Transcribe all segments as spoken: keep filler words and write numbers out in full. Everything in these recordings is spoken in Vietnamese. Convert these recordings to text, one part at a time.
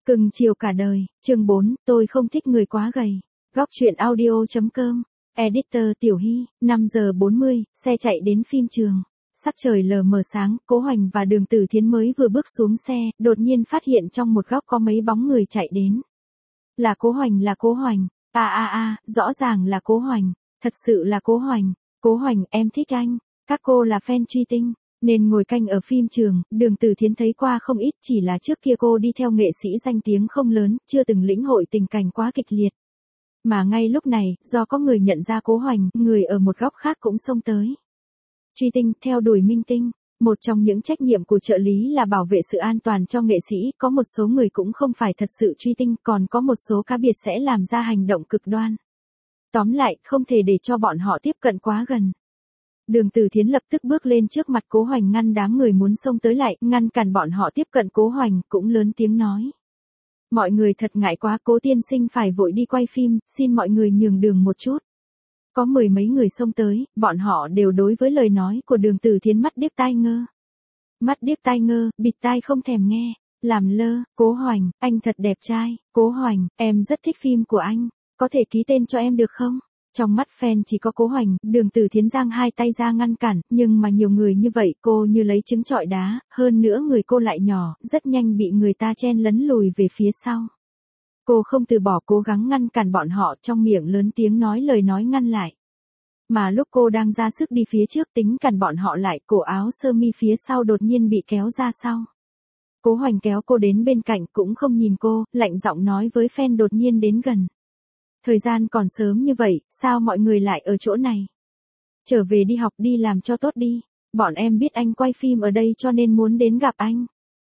Cưng chiều cả đời, chương bốn, tôi không thích người quá gầy. Góc truyện audio.com, editor Tiểu Hy, năm giờ bốn mươi, xe chạy đến phim trường. Sắc trời lờ mờ sáng, Cố Hoành và Đường Tử Thiến mới vừa bước xuống xe, đột nhiên phát hiện trong một góc có mấy bóng người chạy đến. Là Cố Hoành, là Cố Hoành, a a a, rõ ràng là Cố Hoành, thật sự là Cố Hoành, Cố Hoành, em thích anh, các cô là fan truy tinh. Nên ngồi canh ở phim trường, Đường Tử Thiến thấy qua không ít, chỉ là trước kia cô đi theo nghệ sĩ danh tiếng không lớn, chưa từng lĩnh hội tình cảnh quá kịch liệt. Mà ngay lúc này, do có người nhận ra Cố Hoành, người ở một góc khác cũng xông tới. Truy tinh, theo đuổi minh tinh, một trong những trách nhiệm của trợ lý là bảo vệ sự an toàn cho nghệ sĩ, có một số người cũng không phải thật sự truy tinh, còn có một số cá biệt sẽ làm ra hành động cực đoan. Tóm lại, không thể để cho bọn họ tiếp cận quá gần. Đường Tử Thiến lập tức bước lên trước mặt Cố Hoành ngăn đám người muốn xông tới lại, ngăn cản bọn họ tiếp cận Cố Hoành, cũng lớn tiếng nói. Mọi người thật ngại quá, Cố tiên sinh phải vội đi quay phim, xin mọi người nhường đường một chút. Có mười mấy người xông tới, bọn họ đều đối với lời nói của Đường Tử Thiến mắt điếc tai ngơ. Mắt điếc tai ngơ, bịt tai không thèm nghe, làm lơ. Cố Hoành, anh thật đẹp trai, Cố Hoành, em rất thích phim của anh, có thể ký tên cho em được không? Trong mắt fan chỉ có Cố Hoành, Đường Tử Thiến giang hai tay ra ngăn cản, nhưng mà nhiều người như vậy cô như lấy trứng trọi đá, hơn nữa người cô lại nhỏ, rất nhanh bị người ta chen lấn lùi về phía sau. Cô không từ bỏ cố gắng ngăn cản bọn họ, trong miệng lớn tiếng nói lời nói ngăn lại. Mà lúc cô đang ra sức đi phía trước tính cản bọn họ lại, cổ áo sơ mi phía sau đột nhiên bị kéo ra sau. Cố Hoành kéo cô đến bên cạnh cũng không nhìn cô, lạnh giọng nói với fan đột nhiên đến gần. Thời gian còn sớm như vậy, sao mọi người lại ở chỗ này? Trở về đi học đi làm cho tốt đi, bọn em biết anh quay phim ở đây cho nên muốn đến gặp anh.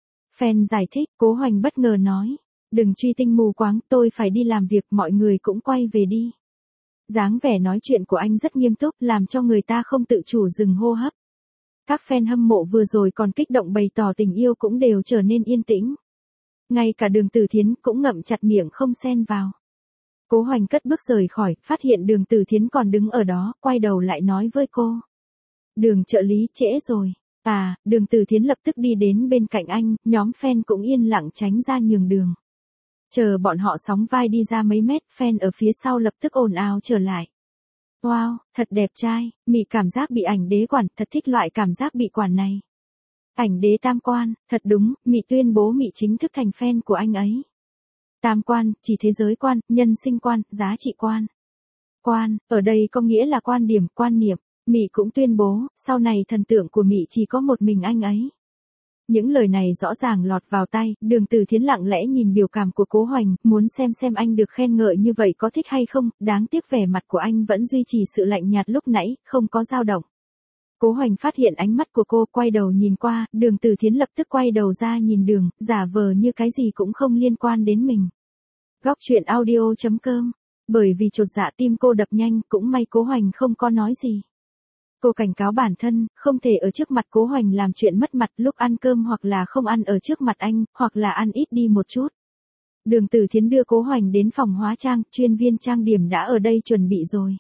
Fan giải thích, Cố Hoành bất ngờ nói, đừng truy tinh mù quáng, tôi phải đi làm việc, mọi người cũng quay về đi. Dáng vẻ nói chuyện của anh rất nghiêm túc, làm cho người ta không tự chủ dừng hô hấp. Các fan hâm mộ vừa rồi còn kích động bày tỏ tình yêu cũng đều trở nên yên tĩnh. Ngay cả Đường Tử Thiến cũng ngậm chặt miệng không xen vào. Cố Hoành cất bước rời khỏi, phát hiện Đường Tử Thiến còn đứng ở đó, quay đầu lại nói với cô. Đường trợ lý, trễ rồi. À, Đường Tử Thiến lập tức đi đến bên cạnh anh, nhóm fan cũng yên lặng tránh ra nhường đường. Chờ bọn họ sóng vai đi ra mấy mét, fan ở phía sau lập tức ồn ào trở lại. Wow, thật đẹp trai, mị cảm giác bị ảnh đế quản, thật thích loại cảm giác bị quản này. Ảnh đế tam quan, thật đúng, mị tuyên bố mị chính thức thành fan của anh ấy. Tam quan, chỉ thế giới quan, nhân sinh quan, giá trị quan. Quan, ở đây có nghĩa là quan điểm, quan niệm. Mị cũng tuyên bố, sau này thần tượng của Mị chỉ có một mình anh ấy. Những lời này rõ ràng lọt vào tai, Đường Tử Thiến lặng lẽ nhìn biểu cảm của Cố Hoành, muốn xem xem anh được khen ngợi như vậy có thích hay không, đáng tiếc vẻ mặt của anh vẫn duy trì sự lạnh nhạt lúc nãy, không có dao động. Cố Hoành phát hiện ánh mắt của cô, quay đầu nhìn qua, Đường Tử Thiến lập tức quay đầu ra nhìn đường, giả vờ như cái gì cũng không liên quan đến mình. Góc truyện audio.com, bởi vì chột dạ tim cô đập nhanh, cũng may Cố Hoành không có nói gì. Cô cảnh cáo bản thân, không thể ở trước mặt Cố Hoành làm chuyện mất mặt, lúc ăn cơm hoặc là không ăn ở trước mặt anh, hoặc là ăn ít đi một chút. Đường Tử Thiến đưa Cố Hoành đến phòng hóa trang, chuyên viên trang điểm đã ở đây chuẩn bị rồi.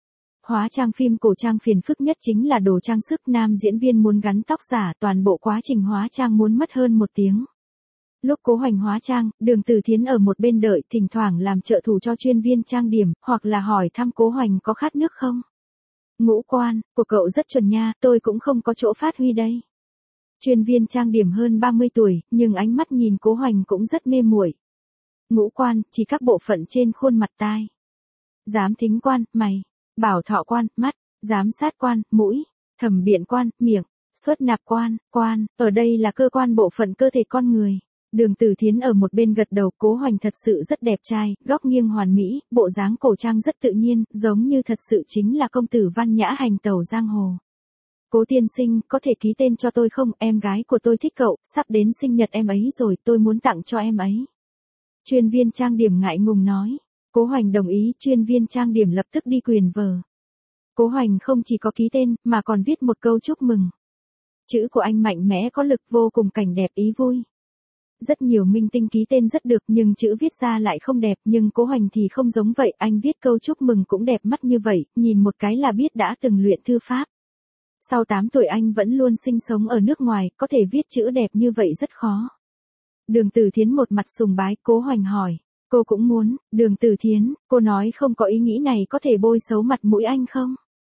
Hóa trang phim cổ trang phiền phức nhất chính là đồ trang sức, nam diễn viên muốn gắn tóc giả, toàn bộ quá trình hóa trang muốn mất hơn một tiếng. Lúc Cố Hoành hóa trang, Đường Tử Thiến ở một bên đợi, thỉnh thoảng làm trợ thủ cho chuyên viên trang điểm, hoặc là hỏi thăm Cố Hoành có khát nước không. Ngũ quan, của cậu rất chuẩn nha, tôi cũng không có chỗ phát huy đây. Chuyên viên trang điểm hơn ba mươi tuổi, nhưng ánh mắt nhìn Cố Hoành cũng rất mê muội. Ngũ quan, chỉ các bộ phận trên khuôn mặt tai. Giám thính quan, mày. Bảo thọ quan, mắt. Giám sát quan, mũi. Thẩm biện quan, miệng. Xuất nạp quan, quan, ở đây là cơ quan bộ phận cơ thể con người. Đường Tử Thiến ở một bên gật đầu, Cố Hoành thật sự rất đẹp trai, góc nghiêng hoàn mỹ, bộ dáng cổ trang rất tự nhiên, giống như thật sự chính là công tử văn nhã hành tẩu giang hồ. Cố tiên sinh, có thể ký tên cho tôi không, em gái của tôi thích cậu, sắp đến sinh nhật em ấy rồi, tôi muốn tặng cho em ấy. Chuyên viên trang điểm ngại ngùng nói. Cố Hoành đồng ý, chuyên viên trang điểm lập tức đi quyền vờ. Cố Hoành không chỉ có ký tên, mà còn viết một câu chúc mừng. Chữ của anh mạnh mẽ có lực, vô cùng cảnh đẹp ý vui. Rất nhiều minh tinh ký tên rất được nhưng chữ viết ra lại không đẹp, nhưng Cố Hoành thì không giống vậy, anh viết câu chúc mừng cũng đẹp mắt như vậy, nhìn một cái là biết đã từng luyện thư pháp. Sau tám tuổi anh vẫn luôn sinh sống ở nước ngoài, có thể viết chữ đẹp như vậy rất khó. Đường Tử Thiến một mặt sùng bái, Cố Hoành hỏi. Cô cũng muốn, Đường Tử Thiến, cô nói không có ý nghĩ này có thể bôi xấu mặt mũi anh không?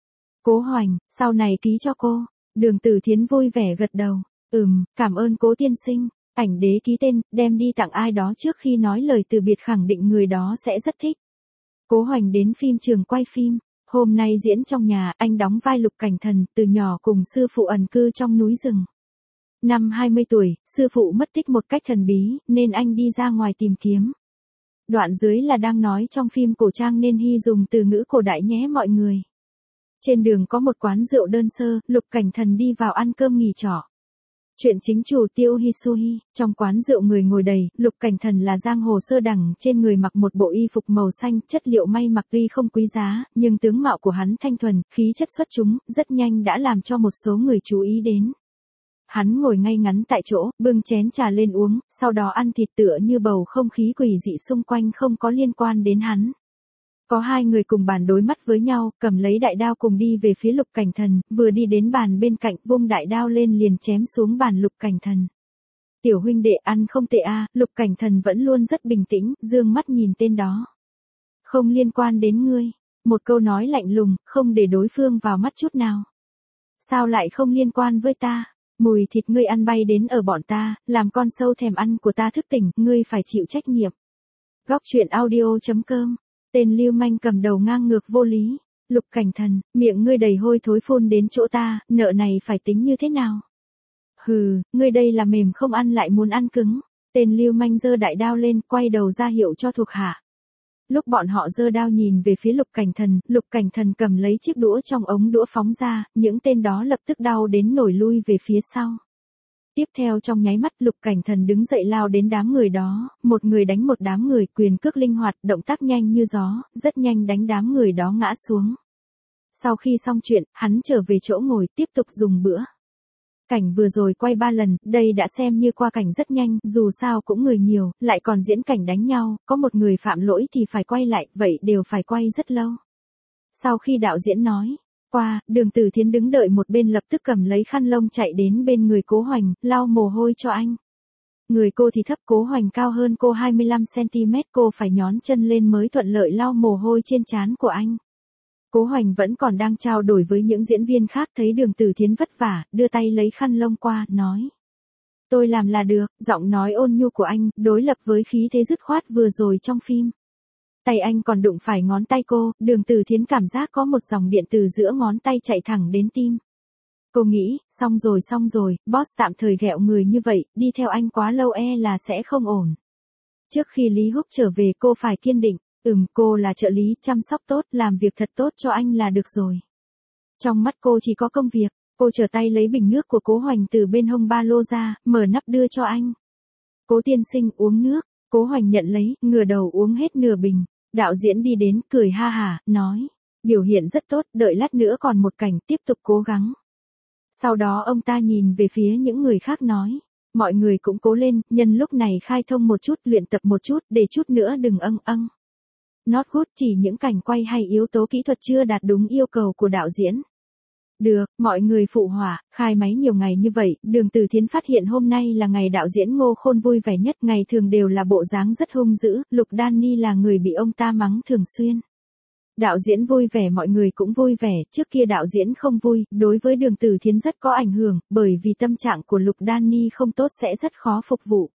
Cố Hoành, sau này ký cho cô. Đường Tử Thiến vui vẻ gật đầu. Ừm, cảm ơn Cố tiên sinh. Ảnh đế ký tên, đem đi tặng ai đó trước khi nói lời từ biệt khẳng định người đó sẽ rất thích. Cố Hoành đến phim trường quay phim. Hôm nay diễn trong nhà, anh đóng vai Lục Cảnh Thần, từ nhỏ cùng sư phụ ẩn cư trong núi rừng. Năm hai mươi tuổi, sư phụ mất tích một cách thần bí, nên anh đi ra ngoài tìm kiếm. Đoạn dưới là đang nói trong phim cổ trang nên hy dùng từ ngữ cổ đại nhé mọi người. Trên đường có một quán rượu đơn sơ, Lục Cảnh Thần đi vào ăn cơm nghỉ trọ. Chuyện chính chủ Tiêu Hisuhi, trong quán rượu người ngồi đầy, Lục Cảnh Thần là giang hồ sơ đẳng, trên người mặc một bộ y phục màu xanh, chất liệu may mặc tuy không quý giá, nhưng tướng mạo của hắn thanh thuần, khí chất xuất chúng, rất nhanh đã làm cho một số người chú ý đến. Hắn ngồi ngay ngắn tại chỗ, bưng chén trà lên uống, sau đó ăn thịt tựa như bầu không khí quỷ dị xung quanh không có liên quan đến hắn. Có hai người cùng bàn đối mắt với nhau, cầm lấy đại đao cùng đi về phía Lục Cảnh Thần, vừa đi đến bàn bên cạnh vung đại đao lên liền chém xuống bàn Lục Cảnh Thần. Tiểu huynh đệ ăn không tệ a, Lục Cảnh Thần vẫn luôn rất bình tĩnh, dương mắt nhìn tên đó. Không liên quan đến ngươi. Một câu nói lạnh lùng, không để đối phương vào mắt chút nào. Sao lại không liên quan với ta? Mùi thịt ngươi ăn bay đến ở bọn ta, làm con sâu thèm ăn của ta thức tỉnh, ngươi phải chịu trách nhiệm. Góc truyện audio chấm com. Tên lưu manh cầm đầu ngang ngược vô lý. Lục Cảnh Thần, miệng ngươi đầy hôi thối phun đến chỗ ta, nợ này phải tính như thế nào? Hừ, ngươi đây là mềm không ăn lại muốn ăn cứng. Tên lưu manh giơ đại đao lên, quay đầu ra hiệu cho thuộc hạ. Lúc bọn họ giơ đao nhìn về phía Lục Cảnh Thần, Lục Cảnh Thần cầm lấy chiếc đũa trong ống đũa phóng ra, những tên đó lập tức đau đến nổi lui về phía sau. Tiếp theo trong nháy mắt Lục Cảnh Thần đứng dậy lao đến đám người đó, một người đánh một đám người, quyền cước linh hoạt, động tác nhanh như gió, rất nhanh đánh đám người đó ngã xuống. Sau khi xong chuyện, hắn trở về chỗ ngồi tiếp tục dùng bữa. Cảnh vừa rồi quay ba lần, đây đã xem như qua cảnh rất nhanh, dù sao cũng người nhiều, lại còn diễn cảnh đánh nhau, có một người phạm lỗi thì phải quay lại, vậy đều phải quay rất lâu. Sau khi đạo diễn nói qua, Đường Tử Thiến đứng đợi một bên lập tức cầm lấy khăn lông chạy đến bên người Cố Hoành, lau mồ hôi cho anh. Người cô thì thấp, Cố Hoành cao hơn cô hai mươi lăm xăng ti mét, cô phải nhón chân lên mới thuận lợi lau mồ hôi trên trán của anh. Cố Hoành vẫn còn đang trao đổi với những diễn viên khác, thấy Đường Tử Thiến vất vả, đưa tay lấy khăn lông qua, nói. Tôi làm là được, giọng nói ôn nhu của anh, đối lập với khí thế dứt khoát vừa rồi trong phim. Tay anh còn đụng phải ngón tay cô, Đường Tử Thiến cảm giác có một dòng điện từ giữa ngón tay chạy thẳng đến tim. Cô nghĩ, xong rồi xong rồi, boss tạm thời ghẹo người như vậy, đi theo anh quá lâu e là sẽ không ổn. Trước khi Lý Húc trở về cô phải kiên định. Ừm, cô là trợ lý, chăm sóc tốt, làm việc thật tốt cho anh là được rồi. Trong mắt cô chỉ có công việc, cô trở tay lấy bình nước của Cố Hoành từ bên hông ba lô ra, mở nắp đưa cho anh. Cố tiên sinh uống nước, Cố Hoành nhận lấy, ngửa đầu uống hết nửa bình. Đạo diễn đi đến, cười ha hả, nói. Biểu hiện rất tốt, đợi lát nữa còn một cảnh, tiếp tục cố gắng. Sau đó ông ta nhìn về phía những người khác nói. Mọi người cũng cố lên, nhân lúc này khai thông một chút, luyện tập một chút, để chút nữa đừng âng âng. Not good, chỉ những cảnh quay hay yếu tố kỹ thuật chưa đạt đúng yêu cầu của đạo diễn. Được, mọi người phụ họa, khai máy nhiều ngày như vậy, Đường Tử Thiến phát hiện hôm nay là ngày đạo diễn Ngô Khôn vui vẻ nhất, ngày thường đều là bộ dáng rất hung dữ, Lục Danny là người bị ông ta mắng thường xuyên. Đạo diễn vui vẻ mọi người cũng vui vẻ, trước kia đạo diễn không vui, đối với Đường Tử Thiến rất có ảnh hưởng, bởi vì tâm trạng của Lục Danny không tốt sẽ rất khó phục vụ.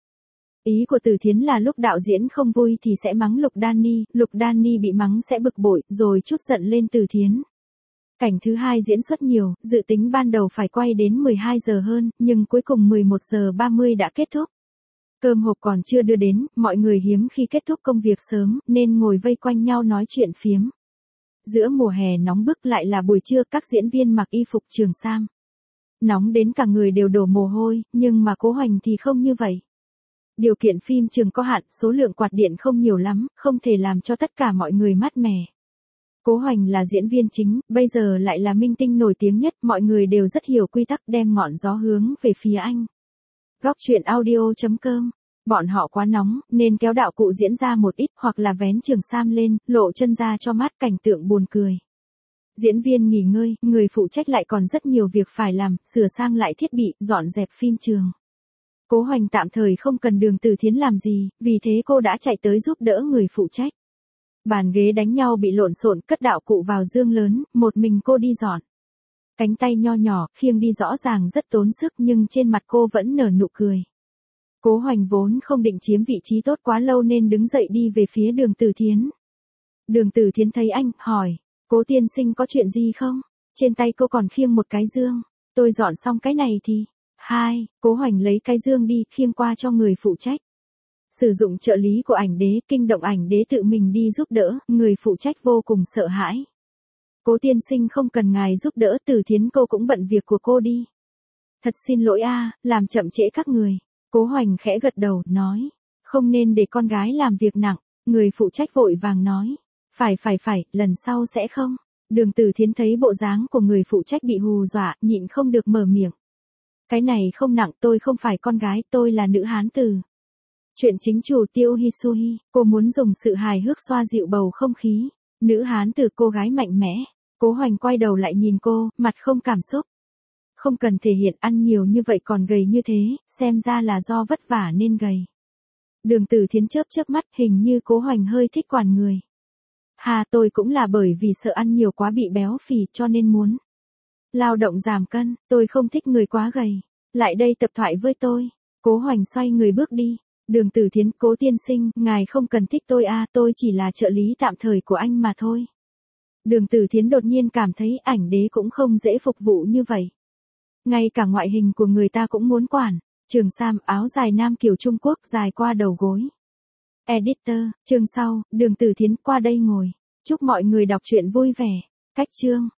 Ý của Tử Thiến là lúc đạo diễn không vui thì sẽ mắng Lục Danny, Lục Danny bị mắng sẽ bực bội, rồi trút giận lên Tử Thiến. Cảnh thứ hai diễn xuất nhiều, dự tính ban đầu phải quay đến mười hai giờ hơn, nhưng cuối cùng mười một giờ ba mươi đã kết thúc. Cơm hộp còn chưa đưa đến, mọi người hiếm khi kết thúc công việc sớm, nên ngồi vây quanh nhau nói chuyện phiếm. Giữa mùa hè nóng bức lại là buổi trưa, các diễn viên mặc y phục trường sam. Nóng đến cả người đều đổ mồ hôi, nhưng mà Cố Hoành thì không như vậy. Điều kiện phim trường có hạn, số lượng quạt điện không nhiều lắm, không thể làm cho tất cả mọi người mát mẻ. Cố Hoành là diễn viên chính, bây giờ lại là minh tinh nổi tiếng nhất, mọi người đều rất hiểu quy tắc, đem ngọn gió hướng về phía anh. Góc truyện audio chấm com. Bọn họ quá nóng, nên kéo đạo cụ diễn ra một ít, hoặc là vén trường sam lên, lộ chân ra cho mát, cảnh tượng buồn cười. Diễn viên nghỉ ngơi, người phụ trách lại còn rất nhiều việc phải làm, sửa sang lại thiết bị, dọn dẹp phim trường. Cố Hoành tạm thời không cần Đường Tử Thiến làm gì, vì thế cô đã chạy tới giúp đỡ người phụ trách. Bàn ghế đánh nhau bị lộn xộn, cất đạo cụ vào dương lớn, một mình cô đi dọn. Cánh tay nho nhỏ, khiêng đi rõ ràng rất tốn sức nhưng trên mặt cô vẫn nở nụ cười. Cố Hoành vốn không định chiếm vị trí tốt quá lâu nên đứng dậy đi về phía Đường Tử Thiến. Đường Tử Thiến thấy anh, hỏi, Cố tiên sinh có chuyện gì không? Trên tay cô còn khiêng một cái dương. Tôi dọn xong cái này thì... Hai, Cố Hoành lấy cái dương đi, khiêng qua cho người phụ trách. Sử dụng trợ lý của ảnh đế, kinh động ảnh đế tự mình đi giúp đỡ, người phụ trách vô cùng sợ hãi. Cố tiên sinh không cần ngài giúp đỡ, Tử Thiến cô cũng bận việc của cô đi. Thật xin lỗi a, làm chậm trễ các người. Cố Hoành khẽ gật đầu, nói, không nên để con gái làm việc nặng. Người phụ trách vội vàng nói, phải phải phải, lần sau sẽ không. Đường Tử Thiến thấy bộ dáng của người phụ trách bị hù dọa, nhịn không được mở miệng. Cái này không nặng, tôi không phải con gái, tôi là nữ hán tử. Chuyện chính chủ Tiêu Hisui, cô muốn dùng sự hài hước xoa dịu bầu không khí. Nữ hán tử, cô gái mạnh mẽ. Cố Hoành quay đầu lại nhìn cô, mặt không cảm xúc. Không cần thể hiện, ăn nhiều như vậy còn gầy như thế, xem ra là do vất vả nên gầy. Đường Tử Thiến chớp chớp mắt, hình như Cố Hoành hơi thích quản người. Hà, tôi cũng là bởi vì sợ ăn nhiều quá bị béo phì cho nên muốn lao động giảm cân, tôi không thích người quá gầy. Lại đây tập thoại với tôi. Cố Hoành xoay người bước đi. Đường Tử Thiến, Cố tiên sinh, ngài không cần thích tôi a, tôi chỉ là trợ lý tạm thời của anh mà thôi. Đường Tử Thiến đột nhiên cảm thấy ảnh đế cũng không dễ phục vụ như vậy. Ngay cả ngoại hình của người ta cũng muốn quản. Trường sam, áo dài nam kiểu Trung Quốc dài qua đầu gối. Editor, chương sau, Đường Tử Thiến qua đây ngồi. Chúc mọi người đọc truyện vui vẻ. Cách chương.